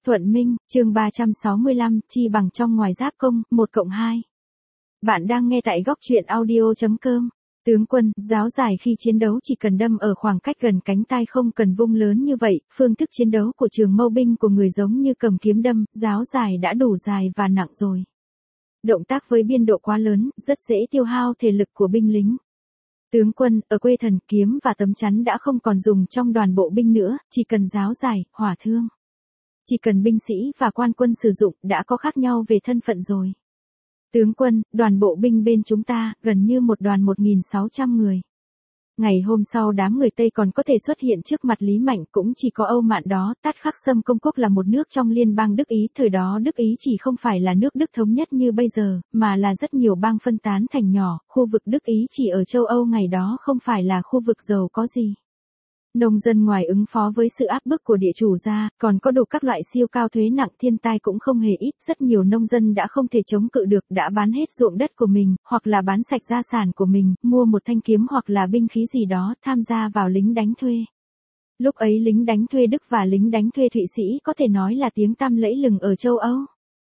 Thuận Minh, chương 365, chi bằng trong ngoài giáp công, 1+2. Bạn đang nghe tại góc truyện audio.com. Tướng quân, giáo dài khi chiến đấu chỉ cần đâm ở khoảng cách gần cánh tay không cần vung lớn như vậy, phương thức chiến đấu của trường mâu binh của người giống như cầm kiếm đâm, giáo dài đã đủ dài và nặng rồi. Động tác với biên độ quá lớn, rất dễ tiêu hao thể lực của binh lính. Tướng quân, ở quê thần kiếm và tấm chắn đã không còn dùng trong đoàn bộ binh nữa, chỉ cần giáo dài, hỏa thương. Chỉ cần binh sĩ và quan quân sử dụng đã có khác nhau về thân phận rồi. Tướng quân, đoàn bộ binh bên chúng ta, gần như một đoàn 1.600 người. Ngày hôm sau đám người Tây còn có thể xuất hiện trước mặt Lý Mạnh cũng chỉ có Âu Mạn đó. Tát Khắc Sâm Công Quốc là một nước trong liên bang Đức Ý. Thời đó Đức Ý chỉ không phải là nước Đức thống nhất như bây giờ, mà là rất nhiều bang phân tán thành nhỏ. Khu vực Đức Ý chỉ ở châu Âu ngày đó không phải là khu vực giàu có gì. Nông dân ngoài ứng phó với sự áp bức của địa chủ ra, còn có đủ các loại siêu cao thuế nặng, thiên tai cũng không hề ít. Rất nhiều nông dân đã không thể chống cự được, đã bán hết ruộng đất của mình, hoặc là bán sạch gia sản của mình, mua một thanh kiếm hoặc là binh khí gì đó, tham gia vào lính đánh thuê. Lúc ấy lính đánh thuê Đức và lính đánh thuê Thụy Sĩ có thể nói là tiếng tăm lẫy lừng ở châu Âu.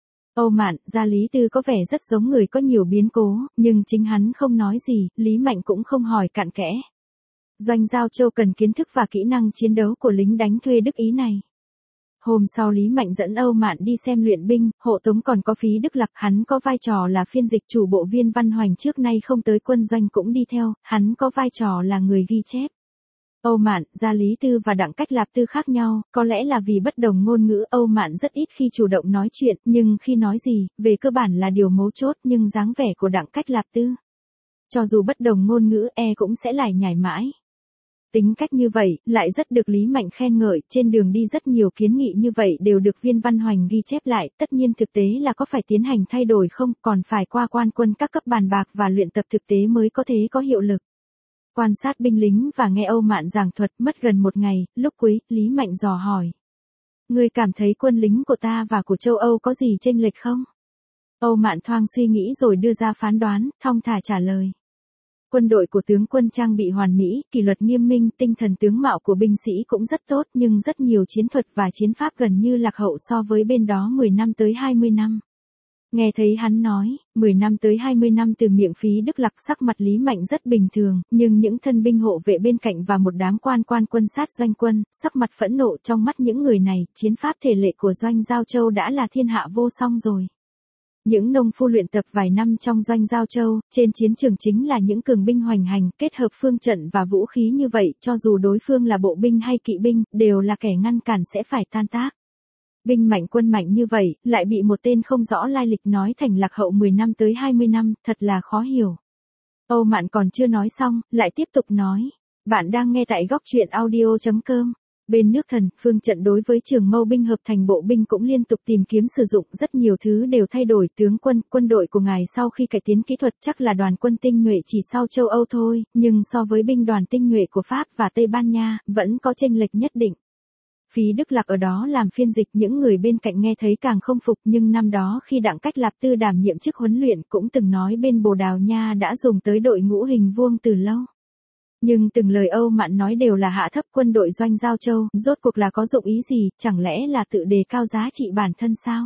Âu Mạn, Gia Lý Tư có vẻ rất giống người có nhiều biến cố, nhưng chính hắn không nói gì, Lý Mạnh cũng không hỏi cặn kẽ. Doanh Giao Châu cần kiến thức và kỹ năng chiến đấu của lính đánh thuê Đức Ý này. Hôm sau Lý Mạnh dẫn Âu Mạn đi xem luyện binh, hộ tống còn có Phí Đức Lạc, hắn có vai trò là phiên dịch, chủ bộ Viên Văn Hoành trước nay không tới quân doanh cũng đi theo, hắn có vai trò là người ghi chép. Âu Mạn, Gia Lý Tư và Đặng Cách Lạp Tư khác nhau, có lẽ là vì bất đồng ngôn ngữ. Âu Mạn rất ít khi chủ động nói chuyện, nhưng khi nói gì, về cơ bản là điều mấu chốt, nhưng dáng vẻ của Đặng Cách Lạp Tư, cho dù bất đồng ngôn ngữ cũng sẽ lải nhải mãi. Tính cách như vậy, lại rất được Lý Mạnh khen ngợi, trên đường đi rất nhiều kiến nghị như vậy đều được Viên Văn Hoành ghi chép lại, tất nhiên thực tế là có phải tiến hành thay đổi không, còn phải qua quan quân các cấp bàn bạc và luyện tập thực tế mới có thể có hiệu lực. Quan sát binh lính và nghe Âu Mạn giảng thuật mất gần một ngày, lúc cuối, Lý Mạnh dò hỏi. Ngươi cảm thấy quân lính của ta và của châu Âu có gì chênh lệch không? Âu Mạn thoáng suy nghĩ rồi đưa ra phán đoán, thong thả trả lời. Quân đội của tướng quân trang bị hoàn mỹ, kỷ luật nghiêm minh, tinh thần tướng mạo của binh sĩ cũng rất tốt, nhưng rất nhiều chiến thuật và chiến pháp gần như lạc hậu so với bên đó 10 năm tới 20 năm. Nghe thấy hắn nói, 10 năm tới 20 năm từ miệng Phí Đức Lạc, sắc mặt Lý Mạnh rất bình thường, nhưng những thân binh hộ vệ bên cạnh và một đám quan quân sát doanh quân, sắc mặt phẫn nộ. Trong mắt những người này, chiến pháp thể lệ của Doanh Giao Châu đã là thiên hạ vô song rồi. Những nông phu luyện tập vài năm trong Doanh Giao Châu, trên chiến trường chính là những cường binh hoành hành, kết hợp phương trận và vũ khí như vậy, cho dù đối phương là bộ binh hay kỵ binh, đều là kẻ ngăn cản sẽ phải tan tác. Binh mạnh quân mạnh như vậy, lại bị một tên không rõ lai lịch nói thành lạc hậu 10 năm tới 20 năm, thật là khó hiểu. Âu Mạn còn chưa nói xong, lại tiếp tục nói. Bạn đang nghe tại góc truyện audio.com. Bên nước Thần, phương trận đối với trường mâu binh hợp thành bộ binh cũng liên tục tìm kiếm sử dụng, rất nhiều thứ đều thay đổi. Tướng quân, quân đội của ngài sau khi cải tiến kỹ thuật chắc là đoàn quân tinh nhuệ chỉ sau châu Âu thôi, nhưng so với binh đoàn tinh nhuệ của Pháp và Tây Ban Nha, vẫn có chênh lệch nhất định. Phí Đức Lạc ở đó làm phiên dịch, những người bên cạnh nghe thấy càng không phục, nhưng năm đó khi Đặng Cách Lạp Tư đảm nhiệm chức huấn luyện cũng từng nói bên Bồ Đào Nha đã dùng tới đội ngũ hình vuông từ lâu. Nhưng từng lời Âu Mạn nói đều là hạ thấp quân đội Doanh Giao Châu, rốt cuộc là có dụng ý gì, chẳng lẽ là tự đề cao giá trị bản thân sao?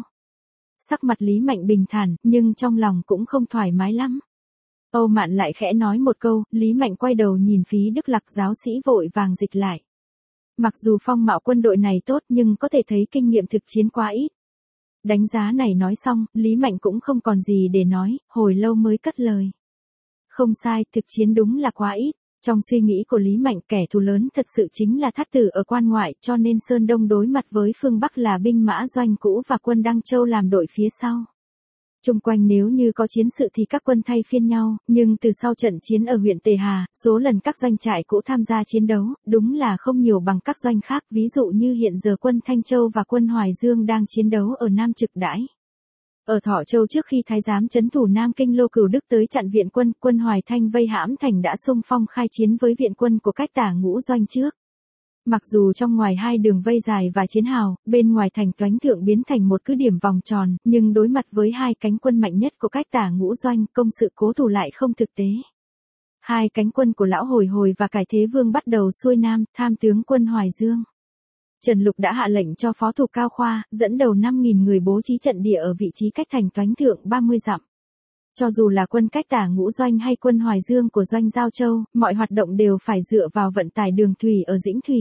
Sắc mặt Lý Mạnh bình thản, nhưng trong lòng cũng không thoải mái lắm. Âu Mạn lại khẽ nói một câu, Lý Mạnh quay đầu nhìn Phí Đức Lạc, giáo sĩ vội vàng dịch lại. Mặc dù phong mạo quân đội này tốt nhưng có thể thấy kinh nghiệm thực chiến quá ít. Đánh giá này nói xong, Lý Mạnh cũng không còn gì để nói, hồi lâu mới cất lời. Không sai, thực chiến đúng là quá ít. Trong suy nghĩ của Lý Mạnh, kẻ thù lớn thật sự chính là Thát Tử ở quan ngoại, cho nên Sơn Đông đối mặt với phương Bắc là binh mã Doanh cũ và quân Đăng Châu làm đội phía sau. Chung quanh nếu như có chiến sự thì các quân thay phiên nhau, nhưng từ sau trận chiến ở huyện Tề Hà, số lần các doanh trại cũ tham gia chiến đấu, đúng là không nhiều bằng các doanh khác, ví dụ như hiện giờ quân Thanh Châu và quân Hoài Dương đang chiến đấu ở Nam Trực Đãi. Ở Thọ Châu trước khi thái giám trấn thủ Nam Kinh Lô Cửu Đức tới chặn viện quân Hoài Thanh vây hãm thành đã xung phong khai chiến với viện quân của Cách Tả Ngũ Doanh trước. Mặc dù trong ngoài hai đường vây dài và chiến hào, bên ngoài thành Toánh Thượng biến thành một cứ điểm vòng tròn, nhưng đối mặt với hai cánh quân mạnh nhất của Cách Tả Ngũ Doanh, công sự cố thủ lại không thực tế. Hai cánh quân của Lão Hồi Hồi và Cải Thế Vương bắt đầu xuôi nam, tham tướng quân Hoài Dương. Trần Lục đã hạ lệnh cho phó thủ Cao Khoa, dẫn đầu 5.000 người bố trí trận địa ở vị trí cách thành Toánh Thượng 30 dặm. Cho dù là quân cách tả Ngũ Doanh hay quân Hoài Dương của Doanh Giao Châu, mọi hoạt động đều phải dựa vào vận tải đường thủy ở Dĩnh Thủy.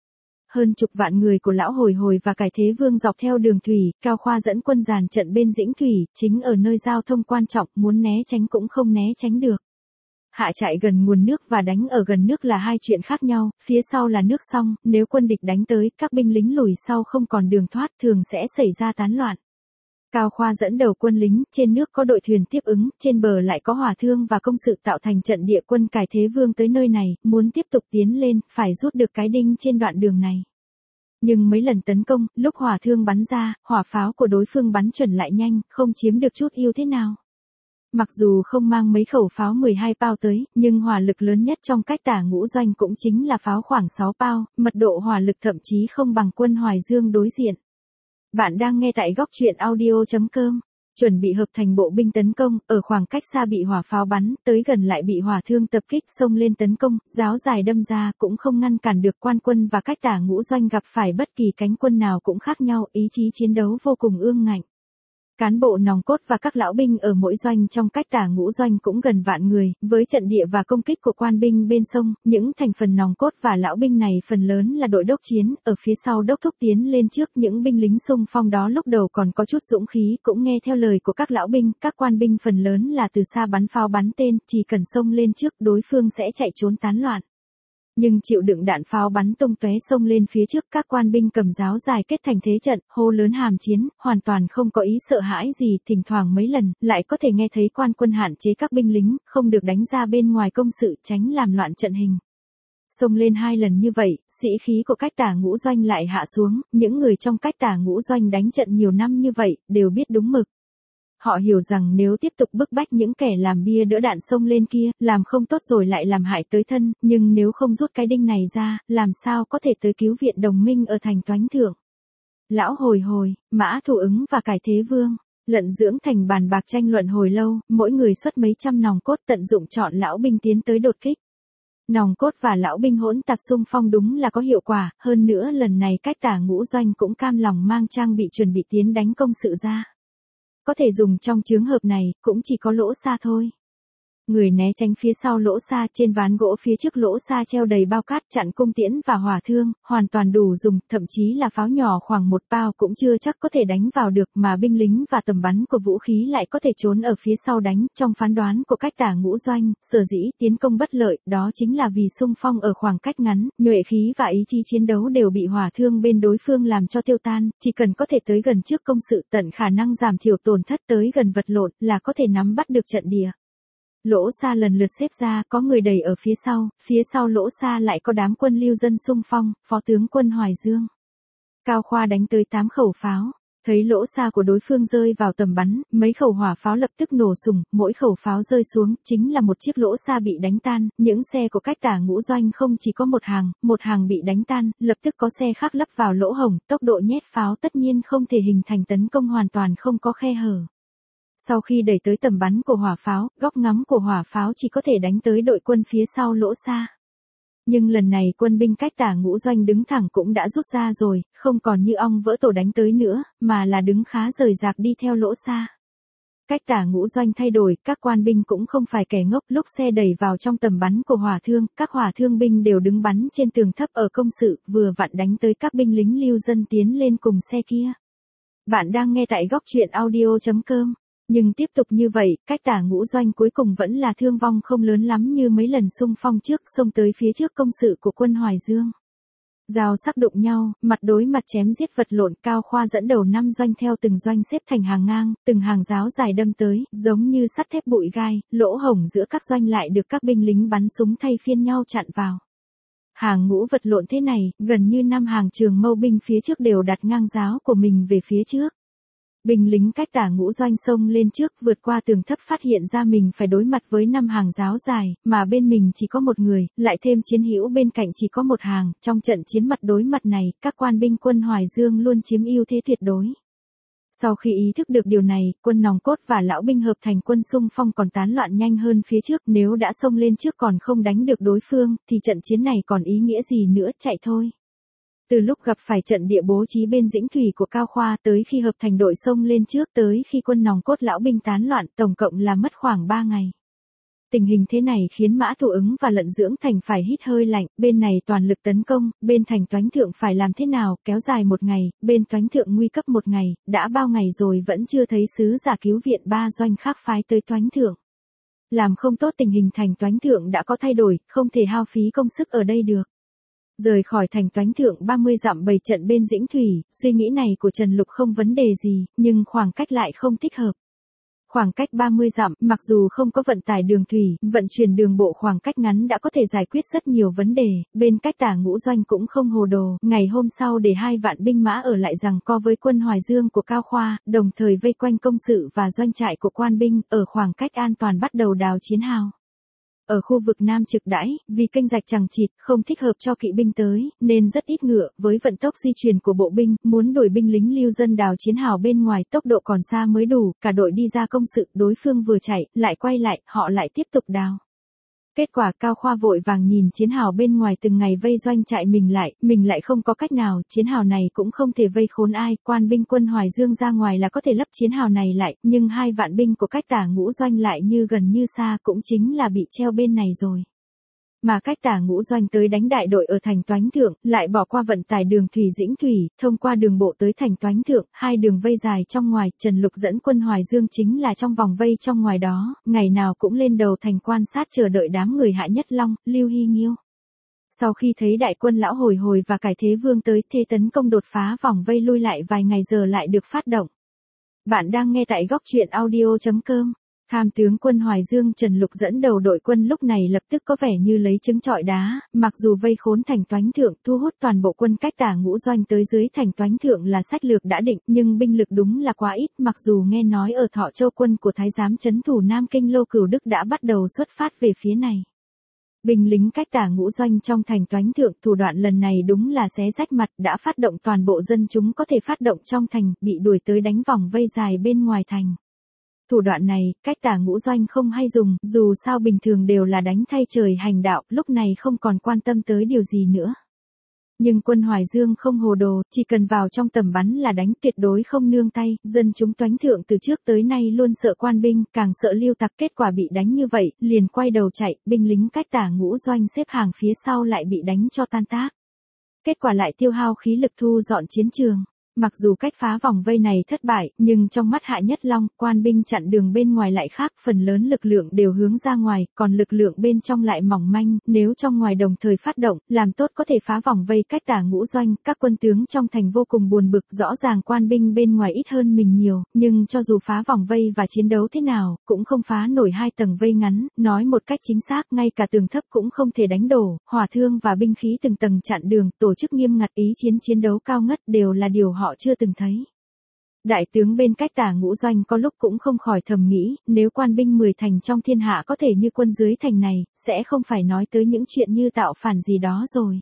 Hơn chục vạn người của Lão Hồi Hồi và Cải Thế Vương dọc theo đường thủy, Cao Khoa dẫn quân dàn trận bên Dĩnh Thủy, chính ở nơi giao thông quan trọng, muốn né tránh cũng không né tránh được. Hạ trại gần nguồn nước và đánh ở gần nước là hai chuyện khác nhau, phía sau là nước sông, nếu quân địch đánh tới, các binh lính lùi sau không còn đường thoát, thường sẽ xảy ra tán loạn. Cao Khoa dẫn đầu quân lính, trên nước có đội thuyền tiếp ứng, trên bờ lại có hỏa thương và công sự tạo thành trận địa quân Cải Thế Vương tới nơi này, muốn tiếp tục tiến lên, phải rút được cái đinh trên đoạn đường này. Nhưng mấy lần tấn công, lúc hỏa thương bắn ra, hỏa pháo của đối phương bắn chuẩn lại nhanh, không chiếm được chút ưu thế nào. Mặc dù không mang mấy khẩu pháo 12 pao tới, nhưng hỏa lực lớn nhất trong cách tả Ngũ Doanh cũng chính là pháo khoảng 6 pao, mật độ hỏa lực thậm chí không bằng quân Hoài Dương đối diện. Bạn đang nghe tại góc truyện audio.com. Chuẩn bị hợp thành bộ binh tấn công, ở khoảng cách xa bị hỏa pháo bắn, tới gần lại bị hỏa thương tập kích xông lên tấn công, giáo dài đâm ra cũng không ngăn cản được quan quân và cách tả Ngũ Doanh gặp phải bất kỳ cánh quân nào cũng khác nhau, ý chí chiến đấu vô cùng ương ngạnh. Cán bộ nòng cốt và các lão binh ở mỗi doanh trong cách tả Ngũ Doanh cũng gần vạn người, với trận địa và công kích của quan binh bên sông, những thành phần nòng cốt và lão binh này phần lớn là đội đốc chiến, ở phía sau đốc thúc tiến lên trước, những binh lính xung phong đó lúc đầu còn có chút dũng khí, cũng nghe theo lời của các lão binh, các quan binh phần lớn là từ xa bắn pháo bắn tên, chỉ cần xông lên trước đối phương sẽ chạy trốn tán loạn. Nhưng chịu đựng đạn pháo bắn tung tóe xông lên phía trước, các quan binh cầm giáo dài kết thành thế trận, hô lớn hàm chiến, hoàn toàn không có ý sợ hãi gì, thỉnh thoảng mấy lần, lại có thể nghe thấy quan quân hạn chế các binh lính, không được đánh ra bên ngoài công sự tránh làm loạn trận hình. Xông lên 2 lần như vậy, sĩ khí của cách tả Ngũ Doanh lại hạ xuống, những người trong cách tả Ngũ Doanh đánh trận nhiều năm như vậy, đều biết đúng mực. Họ hiểu rằng nếu tiếp tục bức bách những kẻ làm bia đỡ đạn xông lên kia, làm không tốt rồi lại làm hại tới thân, nhưng nếu không rút cái đinh này ra, làm sao có thể tới cứu viện đồng minh ở thành Toánh Thượng. Lão Hồi Hồi, Mã Thủ Ứng và Cải Thế Vương, Lận Dưỡng thành bàn bạc tranh luận hồi lâu, mỗi người xuất mấy trăm nòng cốt tận dụng chọn lão binh tiến tới đột kích. Nòng cốt và lão binh hỗn tạp xung phong đúng là có hiệu quả, hơn nữa lần này cách tả Ngũ Doanh cũng cam lòng mang trang bị chuẩn bị tiến đánh công sự ra. Có thể dùng trong trường hợp này, cũng chỉ có lỗ xa thôi. Người né tránh phía sau lỗ xa, trên ván gỗ phía trước lỗ xa treo đầy bao cát chặn cung tiễn và hỏa thương, hoàn toàn đủ dùng, thậm chí là pháo nhỏ khoảng 1 pao cũng chưa chắc có thể đánh vào được, mà binh lính và tầm bắn của vũ khí lại có thể trốn ở phía sau đánh. Trong phán đoán của cách tả Ngũ Doanh, sở dĩ tiến công bất lợi, đó chính là vì xung phong ở khoảng cách ngắn, nhuệ khí và ý chí chiến đấu đều bị hỏa thương bên đối phương làm cho tiêu tan, chỉ cần có thể tới gần trước công sự, tận khả năng giảm thiểu tổn thất, tới gần vật lộn là có thể nắm bắt được trận địa. Lỗ xa lần lượt xếp ra, có người đẩy ở phía sau lỗ xa lại có đám quân lưu dân xung phong, phó tướng quân Hoài Dương. Cao Khoa đánh tới 8 khẩu pháo, thấy lỗ xa của đối phương rơi vào tầm bắn, mấy khẩu hỏa pháo lập tức nổ sùng, mỗi khẩu pháo rơi xuống, chính là một chiếc lỗ xa bị đánh tan, những xe của cách tả Ngũ Doanh không chỉ có một hàng bị đánh tan, lập tức có xe khác lắp vào lỗ hổng, tốc độ nhét pháo tất nhiên không thể hình thành tấn công hoàn toàn không có khe hở. Sau khi đẩy tới tầm bắn của hỏa pháo, góc ngắm của hỏa pháo chỉ có thể đánh tới đội quân phía sau lỗ xa. Nhưng lần này quân binh cách tả Ngũ Doanh đứng thẳng cũng đã rút ra rồi, không còn như ong vỡ tổ đánh tới nữa, mà là đứng khá rời rạc đi theo lỗ xa. Cách tả Ngũ Doanh thay đổi, các quan binh cũng không phải kẻ ngốc, lúc xe đẩy vào trong tầm bắn của hỏa thương, các hỏa thương binh đều đứng bắn trên tường thấp ở công sự, vừa vặn đánh tới các binh lính lưu dân tiến lên cùng xe kia. Bạn đang nghe tại góc truyện audio.com. Nhưng tiếp tục như vậy, cách tả Ngũ Doanh cuối cùng vẫn là thương vong không lớn lắm như mấy lần xung phong trước, xông tới phía trước công sự của quân Hoài Dương. Dao sắc đụng nhau, mặt đối mặt chém giết vật lộn, Cao Khoa dẫn đầu 5 doanh theo từng doanh xếp thành hàng ngang, từng hàng giáo dài đâm tới, giống như sắt thép bụi gai, lỗ hổng giữa các doanh lại được các binh lính bắn súng thay phiên nhau chặn vào. Hàng ngũ vật lộn thế này, gần như 5 hàng trường mâu binh phía trước đều đặt ngang giáo của mình về phía trước. Binh lính cách tả Ngũ Doanh xông lên trước, vượt qua tường thấp, phát hiện ra mình phải đối mặt với 5 hàng giáo dài, mà bên mình chỉ có một người, lại thêm chiến hữu bên cạnh chỉ có một hàng. Trong trận chiến mặt đối mặt này, các quan binh quân Hoài Dương luôn chiếm ưu thế tuyệt đối. Sau khi ý thức được điều này, quân nòng cốt và lão binh hợp thành quân xung phong còn tán loạn nhanh hơn phía trước, nếu đã xông lên trước còn không đánh được đối phương, thì trận chiến này còn ý nghĩa gì nữa, chạy thôi. Từ lúc gặp phải trận địa bố trí bên Dĩnh Thủy của Cao Khoa tới khi hợp thành đội xông lên trước tới khi quân nòng cốt lão binh tán loạn tổng cộng là mất khoảng 3 ngày. Tình hình thế này khiến Mã Thủ Ứng và Lận Dưỡng Thành phải hít hơi lạnh, bên này toàn lực tấn công, bên Thành Toánh Thượng phải làm thế nào, kéo dài 1 ngày, bên Toánh Thượng nguy cấp 1 ngày, đã bao ngày rồi vẫn chưa thấy sứ giả cứu viện 3 doanh khác phái tới Toánh Thượng. Làm không tốt tình hình Thành Toánh Thượng đã có thay đổi, không thể hao phí công sức ở đây được. Rời khỏi Thành Toánh Thượng 30 dặm bày trận bên Dĩnh Thủy, suy nghĩ này của Trần Lục không vấn đề gì, nhưng khoảng cách lại không thích hợp. Khoảng cách 30 dặm, mặc dù không có vận tải đường thủy, vận chuyển đường bộ khoảng cách ngắn đã có thể giải quyết rất nhiều vấn đề, bên cách Tả Ngũ Doanh cũng không hồ đồ, ngày hôm sau để 2 vạn binh mã ở lại giằng co với quân Hoài Dương của Cao Khoa, đồng thời vây quanh công sự và doanh trại của quan binh, ở khoảng cách an toàn bắt đầu đào chiến hào. Ở khu vực Nam Trực Đãi, vì kênh rạch chằng chịt, không thích hợp cho kỵ binh tới, nên rất ít ngựa, với vận tốc di chuyển của bộ binh, muốn đuổi binh lính lưu dân đào chiến hào bên ngoài tốc độ còn xa mới đủ, cả đội đi ra công sự, đối phương vừa chạy, lại quay lại, họ lại tiếp tục đào. Kết quả Cao Khoa vội vàng nhìn chiến hào bên ngoài từng ngày vây doanh trại mình lại không có cách nào, chiến hào này cũng không thể vây khốn ai, quan binh quân Hoài Dương ra ngoài là có thể lấp chiến hào này lại, nhưng 2 vạn binh của cách Tả Ngũ Doanh lại như gần như xa, cũng chính là bị treo bên này rồi. Mà cách Tả Ngũ Doanh tới đánh đại đội ở Thành Toánh Thượng, lại bỏ qua vận tải đường thủy Dĩnh Thủy, thông qua đường bộ tới Thành Toánh Thượng, 2 đường vây dài trong ngoài, Trần Lục dẫn quân Hoài Dương chính là trong vòng vây trong ngoài đó, ngày nào cũng lên đầu thành quan sát chờ đợi đám người Hạ Nhất Long, Lưu Hy Nghiêu. Sau khi thấy đại quân Lão Hồi Hồi và Cải Thế Vương tới, thế tấn công đột phá vòng vây lui lại vài ngày giờ lại được phát động. Bạn đang nghe tại góc truyện audio.com. Tham tướng quân Hoài Dương Trần Lục dẫn đầu đội quân lúc này lập tức có vẻ như lấy trứng trọi đá, mặc dù vây khốn Thành Toánh Thượng thu hút toàn bộ quân cách Tả Ngũ Doanh tới dưới Thành Toánh Thượng là sách lược đã định, nhưng binh lực đúng là quá ít, mặc dù nghe nói ở Thọ Châu quân của Thái giám trấn thủ Nam Kinh Lô Cửu Đức đã bắt đầu xuất phát về phía này. Binh lính cách Tả Ngũ Doanh trong Thành Toánh Thượng thủ đoạn lần này đúng là xé rách mặt, đã phát động toàn bộ dân chúng có thể phát động trong thành, bị đuổi tới đánh vòng vây dài bên ngoài thành. Thủ đoạn này, cách Tả Ngũ Doanh không hay dùng, dù sao bình thường đều là đánh thay trời hành đạo, lúc này không còn quan tâm tới điều gì nữa. Nhưng quân Hoài Dương không hồ đồ, chỉ cần vào trong tầm bắn là đánh, tuyệt đối không nương tay, dân chúng Toánh Thượng từ trước tới nay luôn sợ quan binh, càng sợ lưu tặc, kết quả bị đánh như vậy, liền quay đầu chạy, binh lính cách Tả Ngũ Doanh xếp hàng phía sau lại bị đánh cho tan tác. Kết quả lại tiêu hao khí lực thu dọn chiến trường. Mặc dù cách phá vòng vây này thất bại, nhưng trong mắt Hạ Nhất Long, quan binh chặn đường bên ngoài lại khác, phần lớn lực lượng đều hướng ra ngoài, còn lực lượng bên trong lại mỏng manh, nếu trong ngoài đồng thời phát động, làm tốt có thể phá vòng vây cách Tả Ngũ Doanh, các quân tướng trong thành vô cùng buồn bực, rõ ràng quan binh bên ngoài ít hơn mình nhiều, nhưng cho dù phá vòng vây và chiến đấu thế nào, cũng không phá nổi 2 tầng vây ngắn, nói một cách chính xác, ngay cả tường thấp cũng không thể đánh đổ, hỏa thương và binh khí từng tầng chặn đường, tổ chức nghiêm ngặt, ý chiến đấu cao ngất đều là điều họ chưa từng thấy. Đại tướng bên cách Tả Ngũ Doanh có lúc cũng không khỏi thầm nghĩ, nếu quan binh 10 thành trong thiên hạ có thể như quân dưới thành này, sẽ không phải nói tới những chuyện như tạo phản gì đó rồi.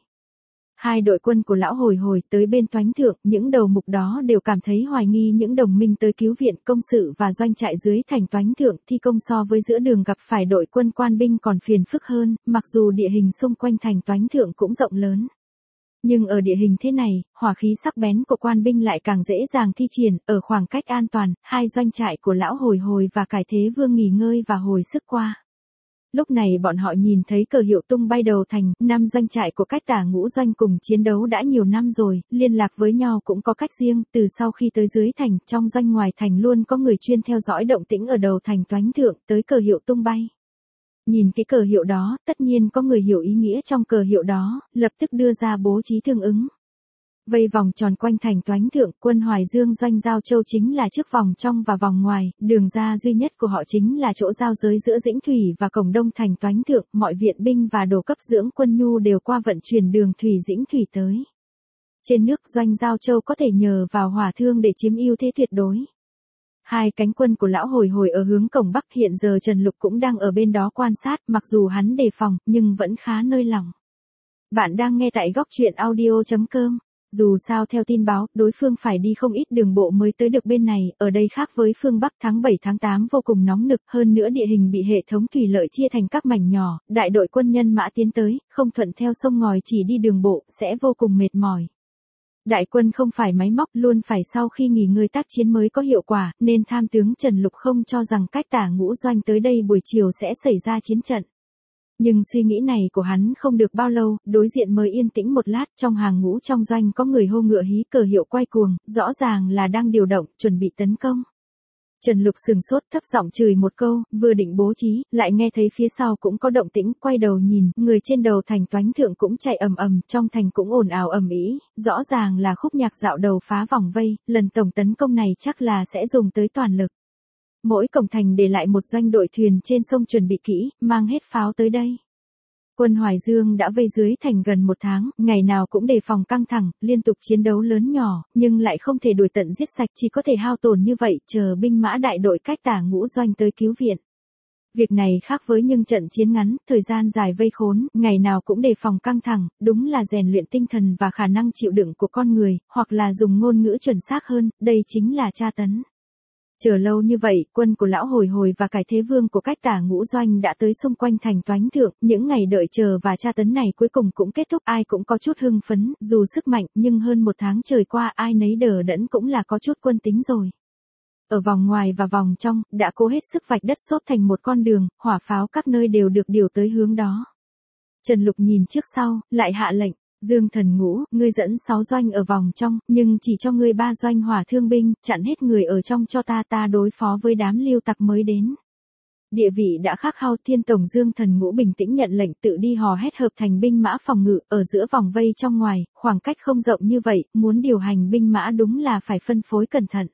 2 đội quân của Lão Hồi Hồi tới bên Toánh Thượng, những đầu mục đó đều cảm thấy hoài nghi những đồng minh tới cứu viện, công sự và doanh trại dưới Thành Toánh Thượng thi công so với giữa đường gặp phải đội quân quan binh còn phiền phức hơn, mặc dù địa hình xung quanh Thành Toánh Thượng cũng rộng lớn. Nhưng ở địa hình thế này, hỏa khí sắc bén của quan binh lại càng dễ dàng thi triển, ở khoảng cách an toàn, 2 doanh trại của Lão Hồi Hồi và Cải Thế Vương nghỉ ngơi và hồi sức qua. Lúc này bọn họ nhìn thấy cờ hiệu tung bay đầu thành, 5 doanh trại của cách Tả Ngũ Doanh cùng chiến đấu đã nhiều năm rồi, liên lạc với nhau cũng có cách riêng, từ sau khi tới dưới thành, trong doanh ngoài thành luôn có người chuyên theo dõi động tĩnh ở đầu thành Toánh Thượng, tới cờ hiệu tung bay. Nhìn cái cờ hiệu đó, tất nhiên có người hiểu ý nghĩa trong cờ hiệu đó, lập tức đưa ra bố trí tương ứng. Vây vòng tròn quanh thành Toánh Thượng, quân Hoài Dương doanh Giao Châu chính là trước vòng trong và vòng ngoài, đường ra duy nhất của họ chính là chỗ giao giới giữa Dĩnh Thủy và cổng đông thành Toánh Thượng, mọi viện binh và đồ cấp dưỡng quân nhu đều qua vận chuyển đường thủy Dĩnh Thủy tới. Trên nước doanh Giao Châu có thể nhờ vào hỏa thương để chiếm ưu thế tuyệt đối. 2 cánh quân của Lão Hồi Hồi ở hướng cổng Bắc, hiện giờ Trần Lục cũng đang ở bên đó quan sát, mặc dù hắn đề phòng, nhưng vẫn khá nơi lòng. Bạn đang nghe tại góc truyện audio.com. Dù sao theo tin báo, đối phương phải đi không ít đường bộ mới tới được bên này, ở đây khác với phương Bắc tháng 7 tháng 8 vô cùng nóng nực, hơn nữa địa hình bị hệ thống thủy lợi chia thành các mảnh nhỏ, đại đội quân nhân mã tiến tới, không thuận theo sông ngòi chỉ đi đường bộ, sẽ vô cùng mệt mỏi. Đại quân không phải máy móc, luôn phải sau khi nghỉ ngơi tác chiến mới có hiệu quả, nên tham tướng Trần Lục không cho rằng cách Tả Ngũ Doanh tới đây buổi chiều sẽ xảy ra chiến trận. Nhưng suy nghĩ này của hắn không được bao lâu, đối diện mới yên tĩnh một lát, trong hàng ngũ trong doanh có người hô ngựa hí cờ hiệu quay cuồng, rõ ràng là đang điều động, chuẩn bị tấn công. Trần Lục sừng sốt thấp giọng chửi một câu, vừa định bố trí, lại nghe thấy phía sau cũng có động tĩnh, quay đầu nhìn, người trên đầu thành Toánh Thượng cũng chạy ầm ầm, trong thành cũng ồn ào ầm ĩ, rõ ràng là khúc nhạc dạo đầu phá vòng vây, lần tổng tấn công này chắc là sẽ dùng tới toàn lực. Mỗi cổng thành để lại một doanh đội thuyền trên sông chuẩn bị kỹ, mang hết pháo tới đây. Quân Hoài Dương đã vây dưới thành gần một tháng, ngày nào cũng đề phòng căng thẳng, liên tục chiến đấu lớn nhỏ, nhưng lại không thể đuổi tận giết sạch, chỉ có thể hao tổn như vậy, chờ binh mã đại đội cách Tả Ngũ Doanh tới cứu viện. Việc này khác với những trận chiến ngắn, thời gian dài vây khốn, ngày nào cũng đề phòng căng thẳng, đúng là rèn luyện tinh thần và khả năng chịu đựng của con người, hoặc là dùng ngôn ngữ chuẩn xác hơn, đây chính là tra tấn. Chờ lâu như vậy, quân của Lão Hồi Hồi và Cải Thế Vương của cách Tả Ngũ Doanh đã tới xung quanh thành Toánh Thượng, những ngày đợi chờ và tra tấn này cuối cùng cũng kết thúc, ai cũng có chút hưng phấn, dù sức mạnh, nhưng hơn một tháng trời qua ai nấy đờ đẫn cũng là có chút quân tính rồi. Ở vòng ngoài và vòng trong, đã cố hết sức vạch đất xốp thành một con đường, hỏa pháo các nơi đều được điều tới hướng đó. Trần Lục nhìn trước sau, lại hạ lệnh. Dương Thần Ngũ, ngươi dẫn 6 doanh ở vòng trong, nhưng chỉ cho ngươi 3 doanh hỏa thương binh, chặn hết người ở trong cho ta đối phó với đám lưu tặc mới đến. Địa vị đã khắc khao, Thiên Tổng Dương Thần Ngũ bình tĩnh nhận lệnh tự đi hò hét hợp thành binh mã phòng ngự, ở giữa vòng vây trong ngoài, khoảng cách không rộng như vậy, muốn điều hành binh mã đúng là phải phân phối cẩn thận.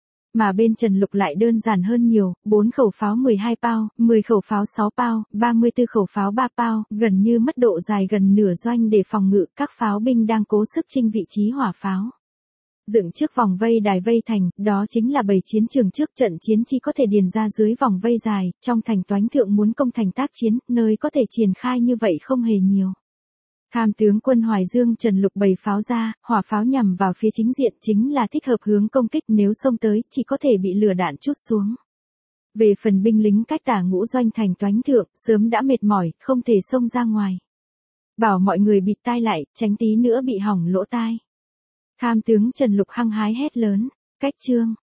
Mà bên Trần Lục lại đơn giản hơn nhiều, 4 khẩu pháo 12 pao, 10 khẩu pháo 6 pao, 34 khẩu pháo 3 pao, gần như mất độ dài gần nửa doanh để phòng ngự, các pháo binh đang cố sức chinh vị trí hỏa pháo. Dựng trước vòng vây đài vây thành, đó chính là bầy chiến trường trước trận chiến chỉ có thể điền ra dưới vòng vây dài, trong thành Toánh Thượng muốn công thành tác chiến, nơi có thể triển khai như vậy không hề nhiều. Tham tướng quân Hoài Dương Trần Lục bày pháo ra, hỏa pháo nhằm vào phía chính diện chính là thích hợp hướng công kích, nếu xông tới, chỉ có thể bị lửa đạn trút xuống. Về phần binh lính cách Tả Ngũ Doanh thành Toánh Thượng, sớm đã mệt mỏi, không thể xông ra ngoài. Bảo mọi người bịt tai lại, tránh tí nữa bị hỏng lỗ tai. Tham tướng Trần Lục hăng hái hét lớn, cách chương.